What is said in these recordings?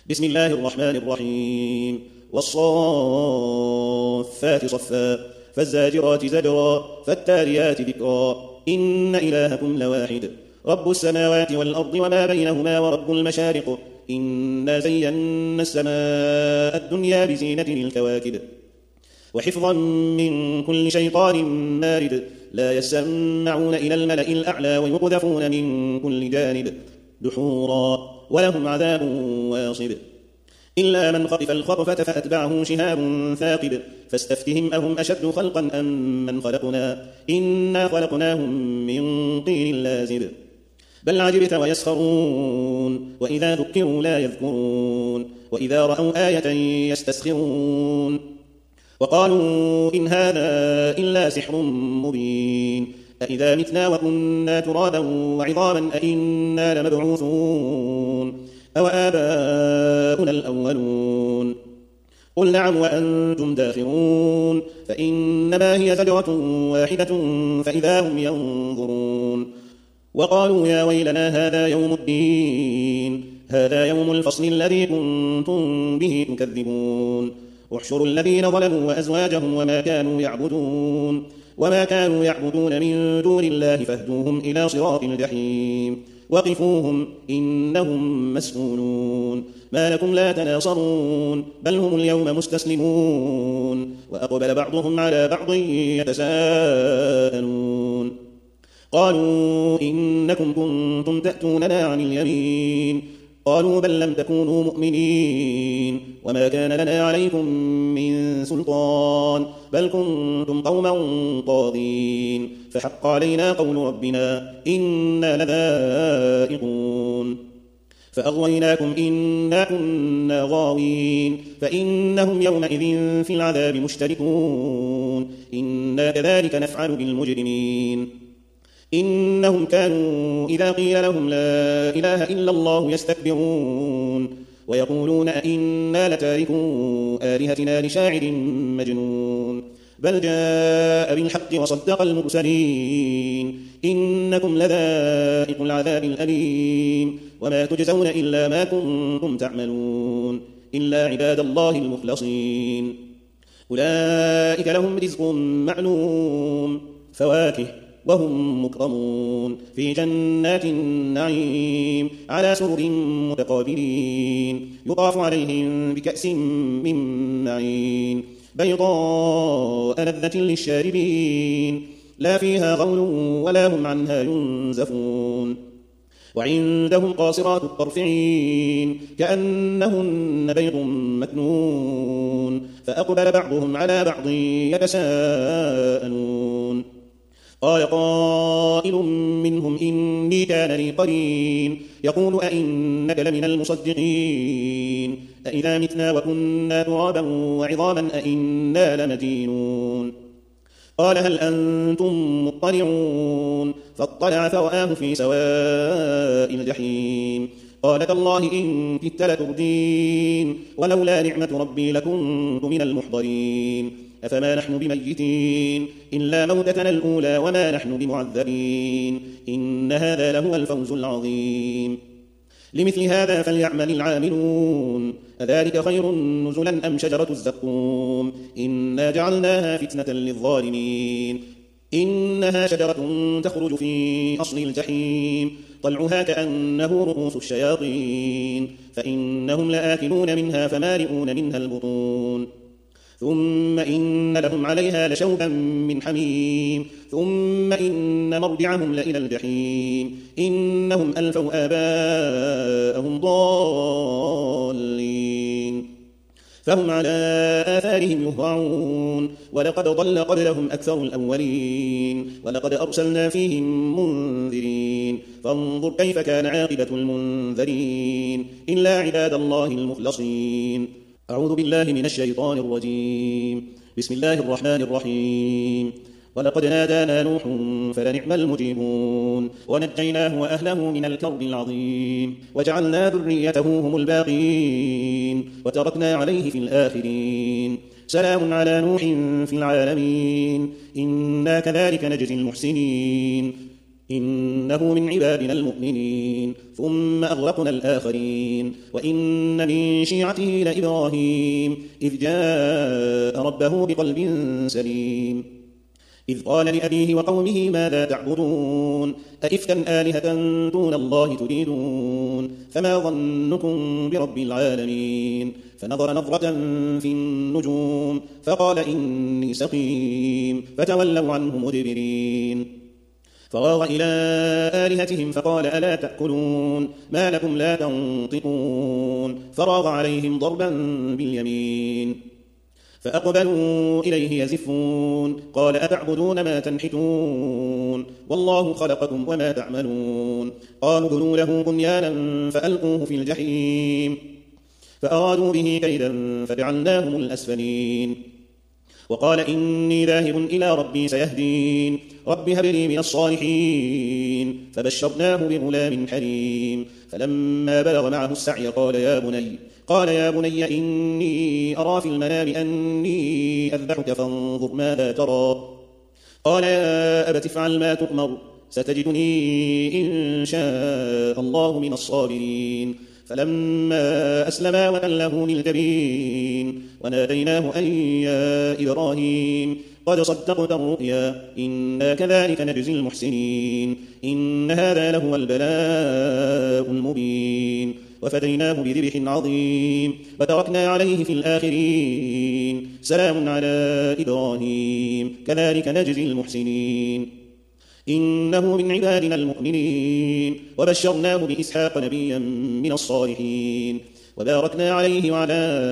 بسم الله الرحمن الرحيم والصافات صفا فالزاجرات زجرا فالتاليات ذكرا إن إلهكم لواحد رب السماوات والأرض وما بينهما ورب المشارق إنا زينا السماء الدنيا بزينة الكواكب وحفظا من كل شيطان مارد لا يسمعون إلى الملأ الأعلى ويقذفون من كل جانب دحورا ولهم عذاب واصب إلا من خطف الخطفة فأتبعه شهاب ثاقب فاستفتهم أهم أشد خلقا أم من خلقنا إنا خلقناهم من طين لازب بل عجبت ويسخرون وإذا ذكروا لا يذكرون وإذا رأوا آية يستسخرون وقالوا إن هذا إلا سحر مبين أإذا متنا وكنا ترابا وعظاما أإنا لمبعوثون أو آباؤنا الأولون قل نعم وأنتم داخرون فإنما هي زجرة واحدة فإذا هم ينظرون وقالوا يا ويلنا هذا يوم الدين هذا يوم الفصل الذي كنتم به تكذبون احشروا الذين ظلموا وأزواجهم وما كانوا يعبدون من دون الله فاهدوهم إلى صراط الجحيم وقفوهم إنهم مسؤولون ما لكم لا تناصرون بل هم اليوم مستسلمون وأقبل بعضهم على بعض يتساءلون قالوا إنكم كنتم تأتوننا عن اليمين قالوا بل لم تكونوا مؤمنين وما كان لنا عليكم من سلطان بل كنتم قوما طاغين فحق علينا قول ربنا إنا لذائقون فأغويناكم إنا كنا غاوين فإنهم يومئذ في العذاب مشتركون إنا كذلك نفعل بالمجرمين إنهم كانوا إذا قيل لهم لا إله إلا الله يستكبرون ويقولون أئنا لتاركو آلهتنا لشاعر مجنون بل جاء بالحق وصدق المرسلين إنكم لذائق العذاب الأليم وما تجزون إلا ما كنتم تعملون إلا عباد الله المخلصين أولئك لهم رزق معلوم فواكه وهم مكرمون في جنات النعيم على سرر متقابلين يطاف عليهم بكأس من معين بيضاء لذة للشاربين لا فيها غول ولا هم عنها ينزفون وعندهم قاصرات الطرف عين كأنهن بيض مكنون فأقبل بعضهم على بعض يتساءلون قال قائل منهم إني كان لي قرين يقول أئنك لمن المصدقين أئذا متنا وكنا ترابا وعظاما أئنا لمدينون قال هل أنتم مطلعون فاطلع فرآه في سواء الجحيم قال تالله إن كدت لتردين ولولا نعمة ربي لكنت من المحضرين أفما نحن بميتين إلا موتتنا الأولى وما نحن بمعذبين إن هذا لهو الفوز العظيم لمثل هذا فليعمل العاملون أذلك خير نزلا أم شجرة الزقوم إنا جعلناها فتنة للظالمين إنها شجرة تخرج في أصل الجحيم طلعها كأنه رؤوس الشياطين فإنهم لآكلون منها فمالئون منها البطون ثم إن لهم عليها لشوبا من حميم ثم إن مرجعهم لإلى الجحيم إنهم ألفوا آباءهم ضالين فهم على آثارهم يهرعون ولقد ضل قبلهم أكثر الأولين ولقد أرسلنا فيهم منذرين فانظر كيف كان عاقبة المنذرين إلا عباد الله المخلصين أعوذ بالله من الشيطان الرجيم بسم الله الرحمن الرحيم ولقد نادانا نوح فلنعم المجيبون ونجيناه وأهله من الكرب العظيم وجعلنا ذريته هم الباقين وتركنا عليه في الآخرين سلام على نوح في العالمين إنا كذلك نجزي المحسنين إنه من عبادنا المؤمنين ثم أغرقنا الآخرين وإن من شيعته لإبراهيم إذ جاء ربه بقلب سليم إذ قال لأبيه وقومه ماذا تعبدون أئفكا آلهة دون الله تريدون فما ظنكم برب العالمين فنظر نظرة في النجوم فقال إني سقيم فتولوا عنه مدبرين فراغ إلى آلهتهم فقال ألا تأكلون ما لكم لا تنطقون فراغ عليهم ضربا باليمين فأقبلوا إليه يزفون قال أتعبدون ما تنحتون والله خلقكم وما تعملون قالوا ابنوا له بنيانا فألقوه في الجحيم فأرادوا به كيدا فجعلناهم الأسفلين وقال إني ذاهب إلى ربي سيهدين رب هب لي من الصالحين فبشرناه بغلام حليم فلما بلغ معه السعي قال يا بني إني أرى في المنام أني أذبحك فانظر ماذا ترى قال يا أبت افعل ما تؤمر ستجدني إن شاء الله من الصابرين فلما أسلما وتله للجبين وناديناه أن يا إبراهيم قد صدقت الرؤيا إنا كذلك نجزي المحسنين إن هذا لهو البلاء المبين وفديناه بذبح عظيم وتركنا عليه في الآخرين سلام على إبراهيم كذلك نجزي المحسنين إنه من عبادنا المؤمنين وبشرناه بإسحاق نبيا من الصالحين وباركنا عليه وعلى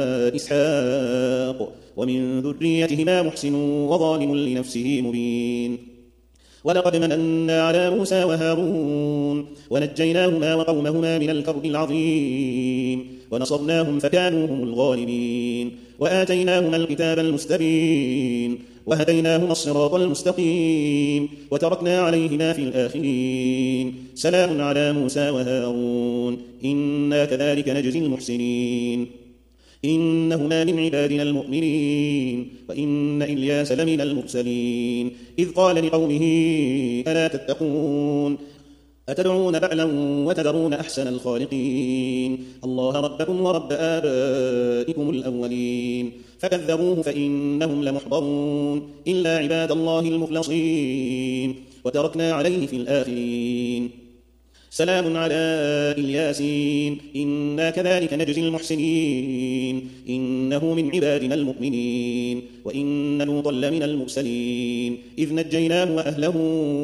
إسحاق ومن ذريتهما محسن وظالم لنفسه مبين ولقد مننا على موسى وهارون ونجيناهما وقومهما من الكرب العظيم ونصرناهم فكانوا هم الغالبين وآتيناهما الكتاب المستبين وهديناهما الصراط المستقيم وتركنا عليهما في الآخرين سلام على موسى وهارون إنا كذلك نجزي المحسنين إنهما من عبادنا المؤمنين وإن إلياس لمن المرسلين إذ قال لقومه ألا تتقون أتدعون بعلا وتذرون أحسن الخالقين الله ربكم ورب آبائكم الأولين فكذبوه فإنهم لمحضرون إلا عباد الله المخلصين وتركنا عليه في الآخرين سلام على الياسين إنا كذلك نجزي المحسنين إنه من عبادنا المؤمنين وإن لوطا لمن المرسلين إذ نجيناه وأهله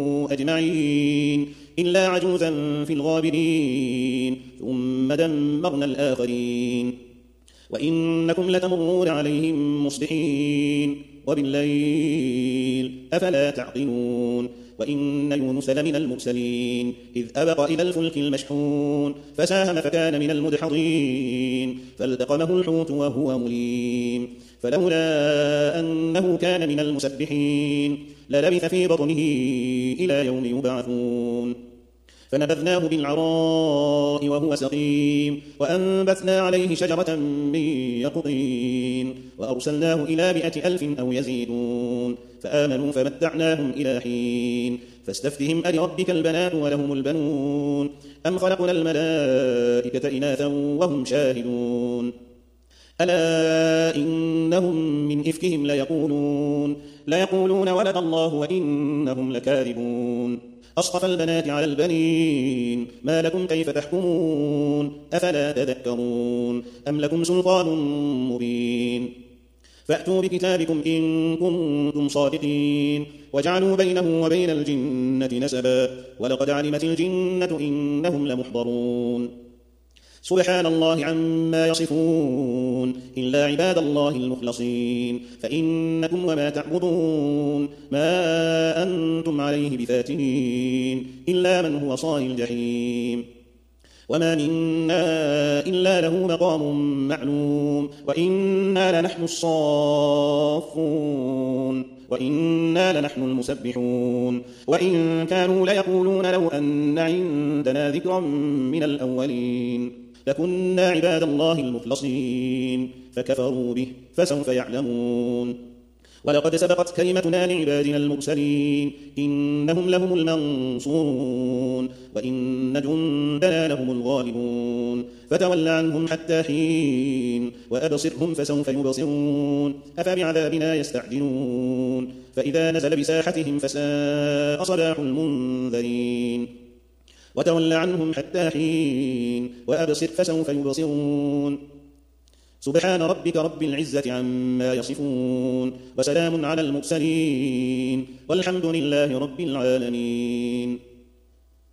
أجمعين إلا عجوزا في الغابرين ثم دمرنا الآخرين وإنكم لتمرون عليهم مصبحين وبالليل أفلا تعقلون وإن يونس لمن المرسلين إذ أبق إلى الفلك المشحون فساهم فكان من المدحضين فالتقمه الحوت وهو مليم فلولا أنه كان من المسبحين للبث في بطنه إلى يوم يبعثون فنبذناه بالعراء وهو سقيم وأنبتنا عليه شجرة من يقطين وأرسلناه إلى 100,000 أو يزيدون فآمنوا فمتعناهم إلى حين فاستفتهم ألربك البنات ولهم البنون أم خلقنا الملائكة إناثا وهم شاهدون ألا إنهم من إفكهم ليقولون ولد الله وإنهم لكاذبون أصطفى البنات على البنين ما لكم كيف تحكمون أفلا تذكرون أم لكم سلطان مبين فأتوا بكتابكم إن كنتم صادقين وجعلوا بينه وبين الجنة نسبا ولقد علمت الجنة إنهم لمحضرون سبحان الله عما يصفون إلا عباد الله المخلصين فإنكم وما تعبدون ما أنتم عليه بفاتنين إلا من هو صال الجحيم وما منا إلا له مقام معلوم وإنا لنحن الصافون وإنا لنحن المسبحون وإن كانوا ليقولون لو أن عندنا ذكرا من الأولين لكنا عباد الله المخلصين فكفروا به فسوف يعلمون ولقد سبقت كلمتنا لعبادنا المرسلين إنهم لهم المنصورون وإن جندنا لهم الغالبون فتول عنهم حتى حين وأبصرهم فسوف يبصرون أفبعذابنا يستعجلون فإذا نزل بساحتهم فساء صباح المنذرين وتول عنهم حتى حين وأبصر فسوف يبصرون سبحان ربك رب العزة عما يصفون وسلام على المرسلين والحمد لله رب العالمين.